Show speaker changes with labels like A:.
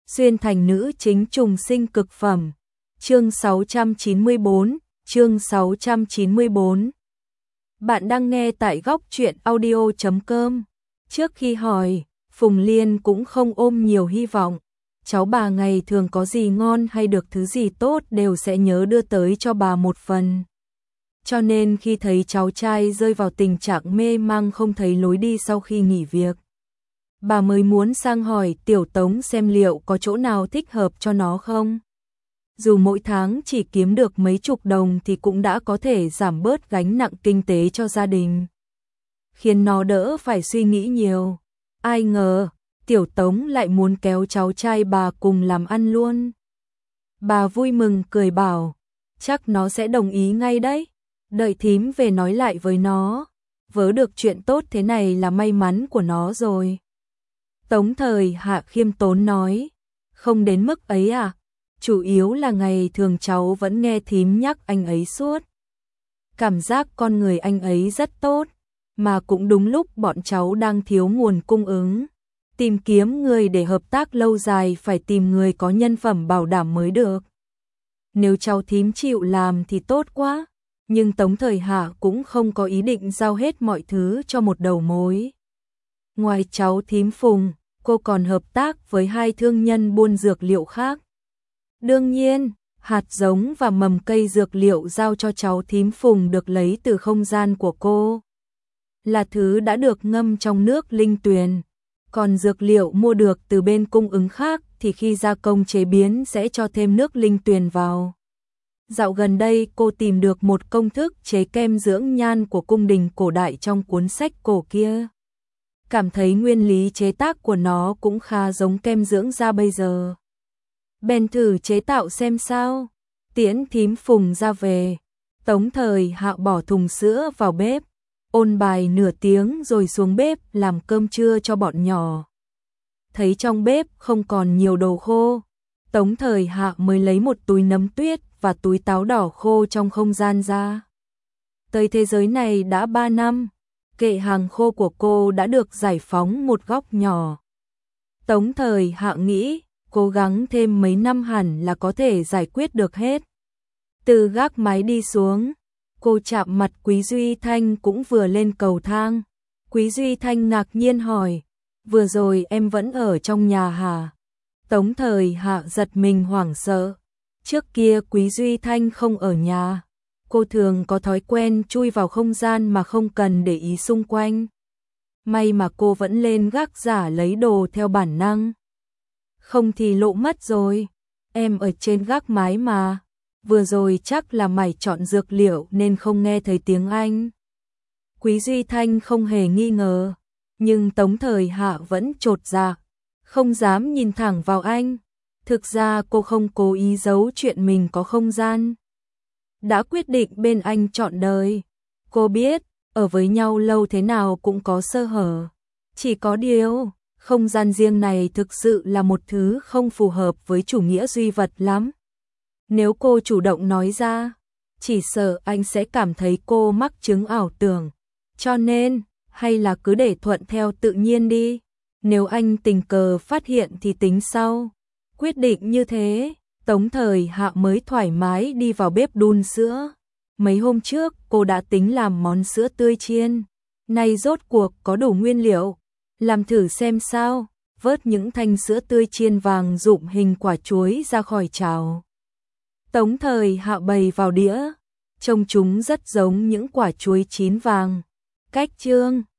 A: xuyên thành nữ chính trùng sinh cực phẩm. Chương 694, chương 694. Bạn đang nghe tại góc truyện audio.com. Trước khi hỏi, Phùng Liên cũng không ôm nhiều hy vọng. Cháu bà ngày thường có gì ngon hay được thứ gì tốt đều sẽ nhớ đưa tới cho bà một phần. Cho nên khi thấy cháu trai rơi vào tình trạng mê mang không thấy lối đi sau khi nghỉ việc, bà mới muốn sang hỏi Tiểu Tống xem liệu có chỗ nào thích hợp cho nó không. Dù mỗi tháng chỉ kiếm được mấy chục đồng thì cũng đã có thể giảm bớt gánh nặng kinh tế cho gia đình, khiến nó đỡ phải suy nghĩ nhiều. Ai ngờ, Tiểu Tống lại muốn kéo cháu trai bà cùng làm ăn luôn. Bà vui mừng cười bảo, chắc nó sẽ đồng ý ngay đấy, đợi thím về nói lại với nó, vớ được chuyện tốt thế này là may mắn của nó rồi. Tống Thời Hạ khiêm tốn nói, không đến mức ấy à, chủ yếu là ngày thường cháu vẫn nghe thím nhắc anh ấy suốt. Cảm giác con người anh ấy rất tốt, mà cũng đúng lúc bọn cháu đang thiếu nguồn cung ứng. Tìm kiếm người để hợp tác lâu dài phải tìm người có nhân phẩm bảo đảm mới được. Nếu cháu thím chịu làm thì tốt quá, nhưng Tống Thời Hạ cũng không có ý định giao hết mọi thứ cho một đầu mối. Ngoài cháu thím Phùng, cô còn hợp tác với 2 thương nhân buôn dược liệu khác. Đương nhiên, hạt giống và mầm cây dược liệu giao cho cháu thím Phùng được lấy từ không gian của cô, là thứ đã được ngâm trong nước linh tuyền. Còn dược liệu mua được từ bên cung ứng khác thì khi gia công chế biến sẽ cho thêm nước linh tuyền vào. Dạo gần đây cô tìm được một công thức chế kem dưỡng nhan của cung đình cổ đại trong cuốn sách cổ kia. Cảm thấy nguyên lý chế tác của nó cũng khá giống kem dưỡng da bây giờ. Bèn thử chế tạo xem sao. Tiễn thím Phùng ra về, Tống Thời Hạ bỏ thùng sữa vào bếp, ôn bài nửa tiếng rồi xuống bếp làm cơm trưa cho bọn nhỏ. Thấy trong bếp không còn nhiều đồ khô, Tống Thời Hạ mới lấy một túi nấm tuyết và túi táo đỏ khô trong không gian ra. Tới thế giới này đã 3 năm, kệ hàng khô của cô đã được giải phóng một góc nhỏ. Tống Thời Hạ nghĩ, cố gắng thêm mấy năm hẳn là có thể giải quyết được hết. Từ gác mái đi xuống, cô chạm mặt Quý Duy Thanh cũng vừa lên cầu thang. Quý Duy Thanh ngạc nhiên hỏi, vừa rồi em vẫn ở trong nhà hả? Tống Thời Hạ giật mình hoảng sợ. Trước kia Quý Duy Thanh không ở nhà, cô thường có thói quen chui vào không gian mà không cần để ý xung quanh. May mà cô vẫn lên gác giả lấy đồ theo bản năng. Không thì lộ mất rồi, em ở trên gác mái mà. Vừa rồi chắc là mày chọn dược liệu nên không nghe thấy tiếng anh. Quý Duy Thanh không hề nghi ngờ, nhưng Tống Thời Hạ vẫn chột dạ, không dám nhìn thẳng vào anh. Thực ra cô không cố ý giấu chuyện mình có không gian. Đã quyết định bên anh trọn đời. Cô biết, ở với nhau lâu thế nào cũng có sơ hở. Chỉ có điều, không gian riêng này thực sự là một thứ không phù hợp với chủ nghĩa duy vật lắm. Nếu cô chủ động nói ra, chỉ sợ anh sẽ cảm thấy cô mắc chứng ảo tưởng. Cho nên, hay là cứ để thuận theo tự nhiên đi. Nếu anh tình cờ phát hiện thì tính sau. Quyết định như thế, Tống Thời Hạ mới thoải mái đi vào bếp đun sữa. Mấy hôm trước cô đã tính làm món sữa tươi chiên. Nay rốt cuộc có đủ nguyên liệu. Làm thử xem sao, vớt những thanh sữa tươi chiên vàng rụm hình quả chuối ra khỏi chảo. Tống Thời Hạ bày vào đĩa, trông chúng rất giống những quả chuối chín vàng. Cách chương,